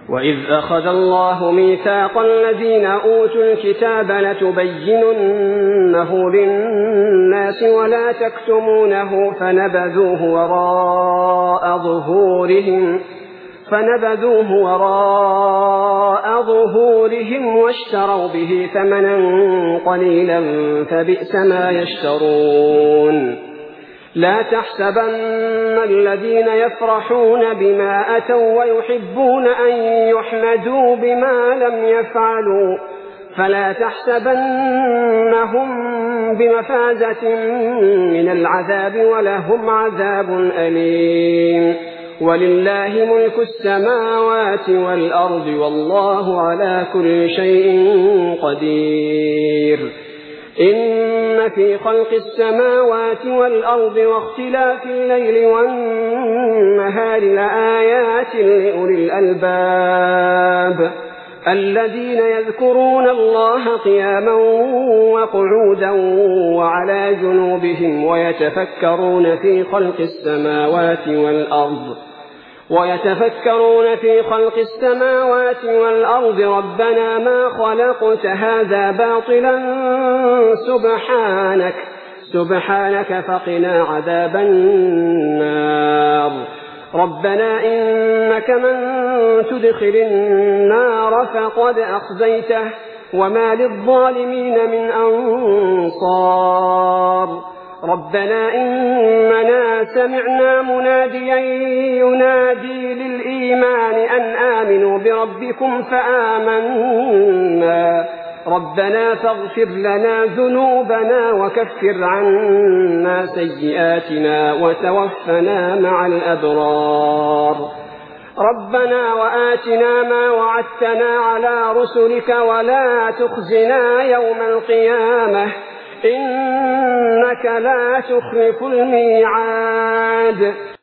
وإذ أخذ الله ميثاق الذين أوتوا الكتاب لتبيننه للناس ولا تكتمونه فنبذوه وراء ظهورهم واشتروا به ثمنا قليلا فبئس ما يشترون. لا تحسبن الذين يفرحون بما أتوا ويحبون أن يحمدوا بما لم يفعلوا فلا تحسبنهم بمفازة من العذاب ولهم عذاب أليم. ولله ملك السماوات والأرض والله على كل شيء قدير. إن في خلق السماوات والأرض واختلاف الليل والنهار لآيات لأولي الألباب الذين يذكرون الله قياما وقعودا وعلى جنوبهم ويتفكرون في خلق السماوات والأرض ربنا ما خلقت هذا باطلا سبحانك فقنا عذاب النار. ربنا إنك من تدخل النار فقد أخزيته وما للظالمين من أنصار. ربنا إننا سمعنا مناديا ينادي للإيمان أن آمنوا بربكم فآمنا. ربنا فاغفر لنا ذنوبنا وكفر عنا سيئاتنا وتوفنا مع الأبرار. ربنا وآتنا ما وعدتنا على رسلك ولا تخزنا يوم القيامة إنك لا تخلف الميعاد.